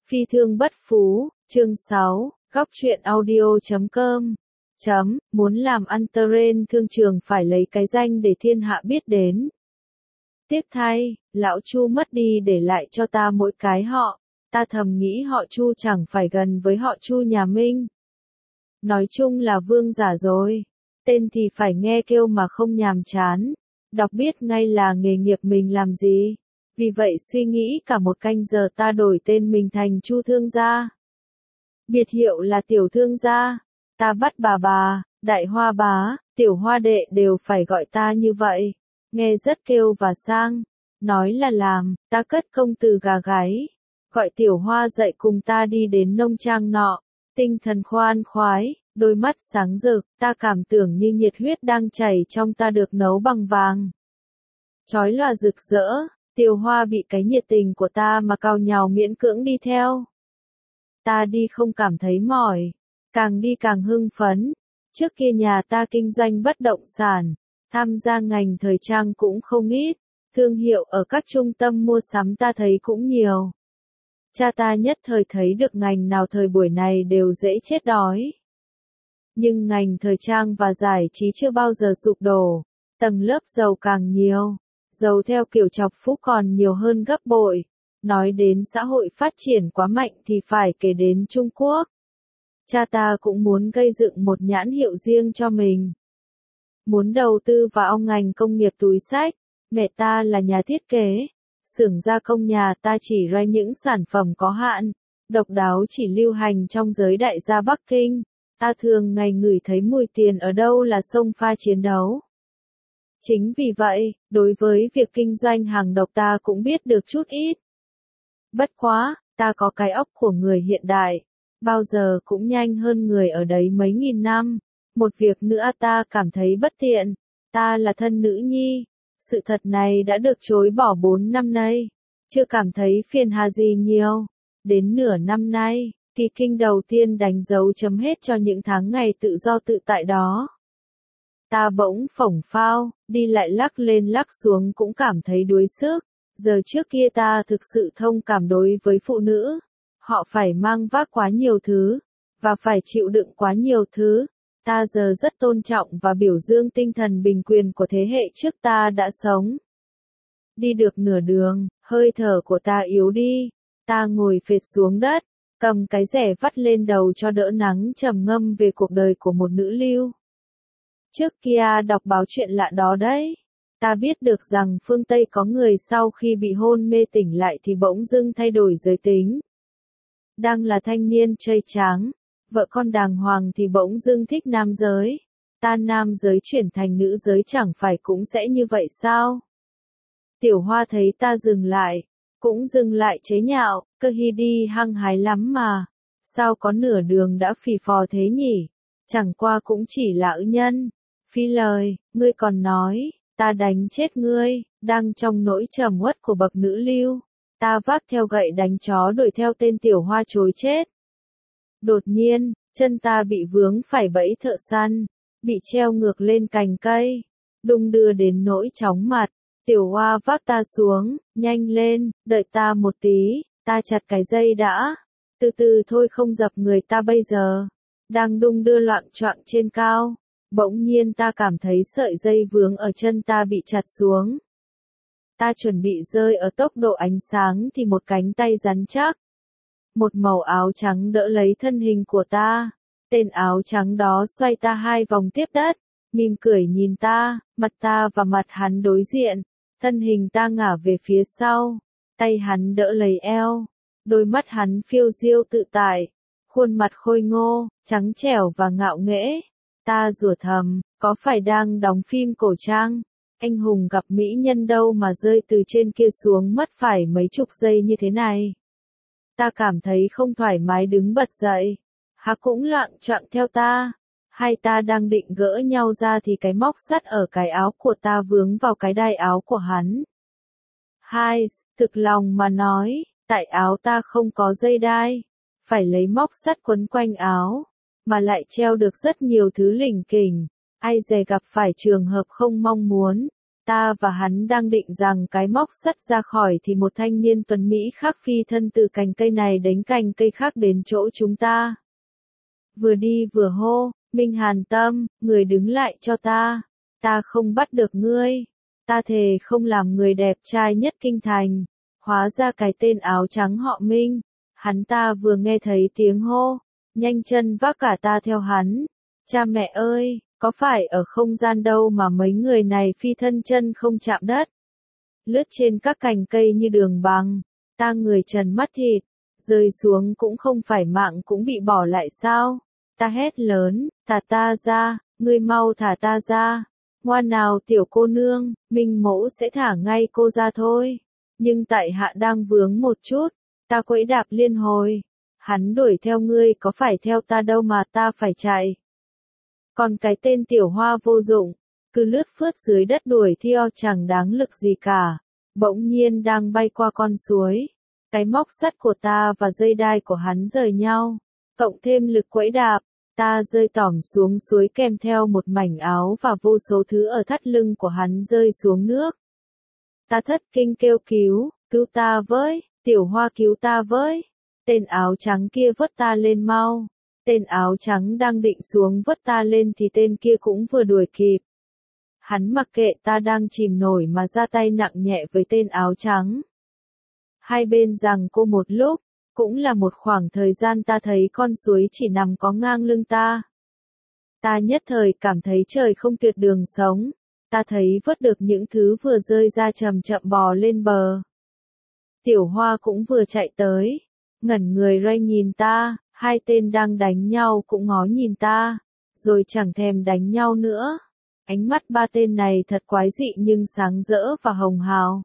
Phi thương bất phú, chương 6, góc truyện audio.com. Muốn làm ăn terrain thương trường phải lấy cái danh để thiên hạ biết đến. Tiếc thay, lão Chu mất đi để lại cho ta mỗi cái họ, ta thầm nghĩ họ Chu chẳng phải gần với họ Chu nhà Minh. Nói chung là vương giả rồi, tên thì phải nghe kêu mà không nhàm chán, đọc biết ngay là nghề nghiệp mình làm gì. Vì vậy suy nghĩ cả một canh giờ ta đổi tên mình thành Chu Thương Gia. Biệt hiệu là Tiểu Thương Gia, ta bắt bà, Đại Hoa bá, Tiểu Hoa đệ đều phải gọi ta như vậy, nghe rất kêu và sang, nói là làm, ta cất công từ gà gáy, gọi Tiểu Hoa dậy cùng ta đi đến nông trang nọ, tinh thần khoan khoái, đôi mắt sáng rực, ta cảm tưởng như nhiệt huyết đang chảy trong ta được nấu bằng vàng. Chói lòa rực rỡ. Tiểu Hoa bị cái nhiệt tình của ta mà cào nhào miễn cưỡng đi theo. Ta đi không cảm thấy mỏi, càng đi càng hưng phấn. Trước kia nhà ta kinh doanh bất động sản, tham gia ngành thời trang cũng không ít, thương hiệu ở các trung tâm mua sắm ta thấy cũng nhiều. Cha ta nhất thời thấy được ngành nào thời buổi này đều dễ chết đói. Nhưng ngành thời trang và giải trí chưa bao giờ sụp đổ, tầng lớp giàu càng nhiều. Giàu theo kiểu chọc phú còn nhiều hơn gấp bội. Nói đến xã hội phát triển quá mạnh thì phải kể đến Trung Quốc. Cha ta cũng muốn gây dựng một nhãn hiệu riêng cho mình. Muốn đầu tư vào ngành công nghiệp túi xách. Mẹ ta là nhà thiết kế. Xưởng gia công nhà ta chỉ ra những sản phẩm có hạn, độc đáo chỉ lưu hành trong giới đại gia Bắc Kinh. Ta thường ngày ngửi thấy mùi tiền ở đâu là xông pha chiến đấu. Chính vì vậy, đối với việc kinh doanh hàng độc ta cũng biết được chút ít. Bất quá, ta có cái óc của người hiện đại, bao giờ cũng nhanh hơn người ở đấy mấy nghìn năm. Một việc nữa ta cảm thấy bất tiện, ta là thân nữ nhi. Sự thật này đã được chối bỏ 4 năm nay, chưa cảm thấy phiền hà gì nhiều. Đến nửa năm nay, kỳ kinh đầu tiên đánh dấu chấm hết cho những tháng ngày tự do tự tại đó. Ta bỗng phổng phao, đi lại lắc lên lắc xuống cũng cảm thấy đuối sức. Giờ trước kia ta thực sự thông cảm đối với phụ nữ. Họ phải mang vác quá nhiều thứ, và phải chịu đựng quá nhiều thứ. Ta giờ rất tôn trọng và biểu dương tinh thần bình quyền của thế hệ trước ta đã sống. Đi được nửa đường, hơi thở của ta yếu đi. Ta ngồi phệt xuống đất, cầm cái rẻ vắt lên đầu cho đỡ nắng trầm ngâm về cuộc đời của một nữ lưu. Trước kia đọc báo chuyện lạ đó đấy, ta biết được rằng phương Tây có người sau khi bị hôn mê tỉnh lại thì bỗng dưng thay đổi giới tính. Đang là thanh niên trai tráng, vợ con đàng hoàng thì bỗng dưng thích nam giới. Ta nam giới chuyển thành nữ giới chẳng phải cũng sẽ như vậy sao? Tiểu Hoa thấy ta dừng lại, cũng dừng lại chế nhạo, cơ hi đi hăng hái lắm mà. Sao có nửa đường đã phì phò thế nhỉ? Chẳng qua cũng chỉ là ư nhân. Phi lời, ngươi còn nói, ta đánh chết ngươi. Đang trong nỗi trầm uất của bậc nữ lưu, ta vác theo gậy đánh chó đuổi theo tên Tiểu Hoa trối chết. Đột nhiên, chân ta bị vướng phải bẫy thợ săn, bị treo ngược lên cành cây, đung đưa đến nỗi chóng mặt. Tiểu Hoa vác ta xuống, nhanh lên, đợi ta một tí, ta chặt cái dây đã. Từ từ thôi không dập người ta bây giờ. Đang đung đưa loạng choạng trên cao. Bỗng nhiên ta cảm thấy sợi dây vướng ở chân ta bị chặt xuống. Ta chuẩn bị rơi ở tốc độ ánh sáng thì một cánh tay rắn chắc. Một màu áo trắng đỡ lấy thân hình của ta. Tên áo trắng đó xoay ta 2 vòng tiếp đất, mỉm cười nhìn ta, mặt ta và mặt hắn đối diện. Thân hình ta ngả về phía sau, tay hắn đỡ lấy eo. Đôi mắt hắn phiêu diêu tự tại, khuôn mặt khôi ngô, trắng trẻo và ngạo nghễ. Ta rủa thầm, có phải đang đóng phim cổ trang? Anh hùng gặp mỹ nhân đâu mà rơi từ trên kia xuống mất phải mấy chục giây như thế này. Ta cảm thấy không thoải mái đứng bật dậy. Hắn cũng loạng choạng theo ta. Hai ta đang định gỡ nhau ra thì cái móc sắt ở cái áo của ta vướng vào cái đai áo của hắn. Hai, thực lòng mà nói, tại áo ta không có dây đai. Phải lấy móc sắt quấn quanh áo. Mà lại treo được rất nhiều thứ lỉnh kỉnh, ai dè gặp phải trường hợp không mong muốn, Ta và hắn đang định rằng cái móc sắt ra khỏi thì một thanh niên tuấn Mỹ khác phi thân từ cành cây này đến cành cây khác đến chỗ chúng ta. Vừa đi vừa hô, Minh Hàn Tâm, người đứng lại cho ta. Ta không bắt được ngươi. Ta thề không làm người đẹp trai nhất kinh thành. Hóa ra cái tên áo trắng họ Minh. Hắn ta vừa nghe thấy tiếng hô, nhanh chân vác cả ta theo hắn. Cha mẹ ơi, có phải ở không gian đâu mà mấy người này phi thân chân không chạm đất. Lướt trên các cành cây như đường băng, ta người trần mắt thịt, rơi xuống cũng không phải mạng cũng bị bỏ lại sao. Ta hét lớn, thả ta ra, ngươi mau thả ta ra. Ngoan nào tiểu cô nương, Minh mẫu sẽ thả ngay cô ra thôi. Nhưng tại hạ đang vướng một chút, ta quẫy đạp liên hồi. Hắn đuổi theo ngươi có phải theo ta đâu mà ta phải chạy. Còn cái tên tiểu hoa vô dụng, cứ lướt phướt dưới đất đuổi theo chẳng đáng lực gì cả. Bỗng nhiên đang bay qua con suối. Cái móc sắt của ta và dây đai của hắn rời nhau. Cộng thêm lực quẫy đạp, ta rơi tỏm xuống suối kèm theo một mảnh áo và vô số thứ ở thắt lưng của hắn rơi xuống nước. Ta thất kinh kêu cứu ta với, tiểu hoa cứu ta với. Tên áo trắng kia vớt ta lên mau. Tên áo trắng đang định xuống vớt ta lên thì tên kia cũng vừa đuổi kịp. Hắn mặc kệ ta đang chìm nổi mà ra tay nặng nhẹ với tên áo trắng. Hai bên giằng co một lúc, cũng là một khoảng thời gian ta thấy con suối chỉ nằm có ngang lưng ta. Ta nhất thời cảm thấy trời không tuyệt đường sống. Ta thấy vớt được những thứ vừa rơi ra chậm chậm bò lên bờ. Tiểu hoa cũng vừa chạy tới, ngẩn người ray nhìn ta, hai tên đang đánh nhau cũng ngó nhìn ta, rồi chẳng thèm đánh nhau nữa. Ánh mắt ba tên này thật quái dị nhưng sáng rỡ và hồng hào.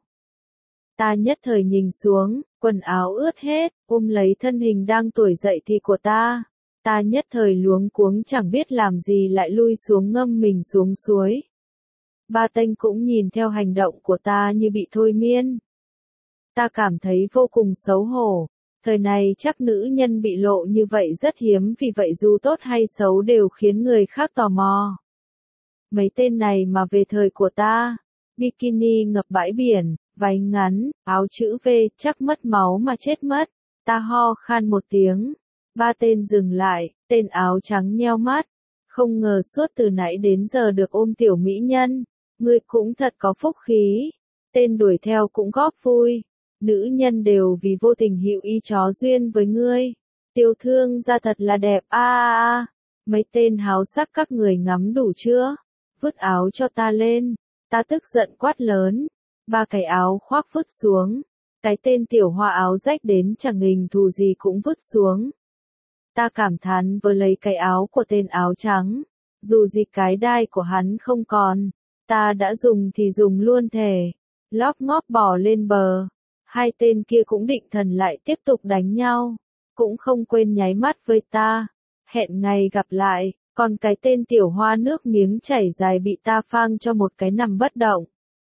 Ta nhất thời nhìn xuống, quần áo ướt hết, ôm lấy thân hình đang tuổi dậy thì của ta. Ta nhất thời luống cuống chẳng biết làm gì lại lui xuống ngâm mình xuống suối. Ba tên cũng nhìn theo hành động của ta như bị thôi miên. Ta cảm thấy vô cùng xấu hổ. Thời này chắc nữ nhân bị lộ như vậy rất hiếm vì vậy dù tốt hay xấu đều khiến người khác tò mò. Mấy tên này mà về thời của ta, bikini ngập bãi biển, váy ngắn, áo chữ V chắc mất máu mà chết mất. Ta ho khan một tiếng. Ba tên dừng lại, tên áo trắng nheo mắt. Không ngờ suốt từ nãy đến giờ được ôm tiểu mỹ nhân. Ngươi cũng thật có phúc khí. Tên đuổi theo cũng góp vui. Nữ nhân đều vì vô tình hữu ý chó duyên với ngươi. Tiểu thương ra thật là đẹp a. Mấy tên háo sắc các người ngắm đủ chưa? Vứt áo cho ta lên. Ta tức giận quát lớn. Ba cái áo khoác vứt xuống. Cái tên tiểu hoa áo rách đến chẳng hình thù gì cũng vứt xuống. Ta cảm thán với lấy cái áo của tên áo trắng. Dù gì cái đai của hắn không còn. Ta đã dùng thì dùng luôn thể. Lóp ngóp bò lên bờ. Hai tên kia cũng định thần lại tiếp tục đánh nhau. Cũng không quên nháy mắt với ta. Hẹn ngày gặp lại. Còn cái tên tiểu hoa nước miếng chảy dài bị ta phang cho một cái nằm bất động.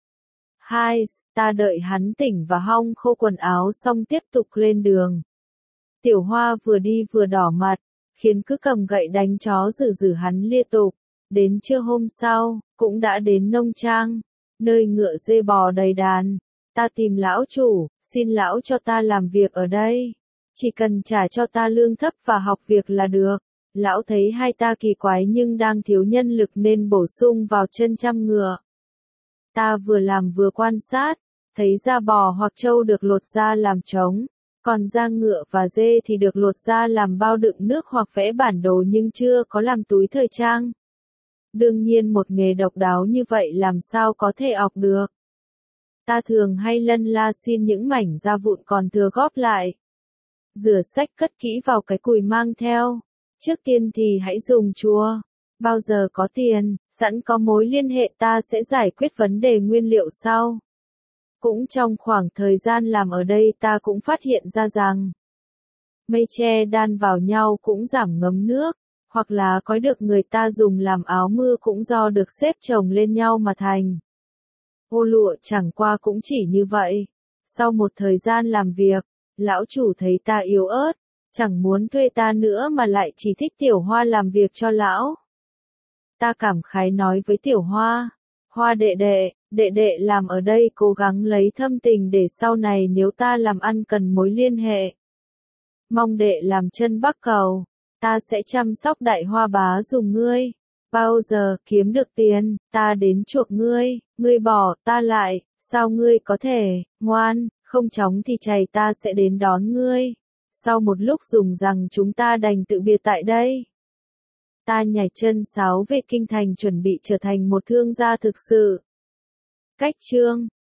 Hai, ta đợi hắn tỉnh và hong khô quần áo xong tiếp tục lên đường. Tiểu hoa vừa đi vừa đỏ mặt, khiến cứ cầm gậy đánh chó giữ hắn liên tục. Đến trưa hôm sau, cũng đã đến nông trang, nơi ngựa dê bò đầy đàn. Ta tìm lão chủ, xin lão cho ta làm việc ở đây. Chỉ cần trả cho ta lương thấp và học việc là được. Lão thấy hai ta kỳ quái nhưng đang thiếu nhân lực nên bổ sung vào chân chăm ngựa. Ta vừa làm vừa quan sát, thấy da bò hoặc trâu được lột ra làm trống, còn da ngựa và dê thì được lột ra làm bao đựng nước hoặc vẽ bản đồ nhưng chưa có làm túi thời trang. Đương nhiên một nghề độc đáo như vậy làm sao có thể học được. Ta thường hay lân la xin những mảnh da vụn còn thừa góp lại. Rửa sạch cất kỹ vào cái cùi mang theo. Trước tiên thì hãy dùng chùa. Bao giờ có tiền, sẵn có mối liên hệ ta sẽ giải quyết vấn đề nguyên liệu sau. Cũng trong khoảng thời gian làm ở đây ta cũng phát hiện ra rằng mây tre đan vào nhau cũng giảm ngấm nước, hoặc là có được người ta dùng làm áo mưa cũng do được xếp chồng lên nhau mà thành. Ô lụa chẳng qua cũng chỉ như vậy. Sau một thời gian làm việc, lão chủ thấy ta yếu ớt, chẳng muốn thuê ta nữa mà lại chỉ thích tiểu hoa làm việc cho lão. Ta cảm khái nói với tiểu hoa, hoa đệ đệ, Đệ đệ làm ở đây cố gắng lấy thâm tình để sau này nếu ta làm ăn cần mối liên hệ. Mong đệ làm chân bắc cầu, ta sẽ chăm sóc Đại Hoa bá dùng ngươi. Bao giờ kiếm được tiền, ta đến chuộc ngươi, ngươi bỏ ta lại, sao ngươi có thể, ngoan, không chóng thì chày ta sẽ đến đón ngươi. Sau một lúc dùng rằng chúng ta đành tự biệt tại đây. Ta nhảy chân sáo về kinh thành chuẩn bị trở thành một thương gia thực sự. Cách chương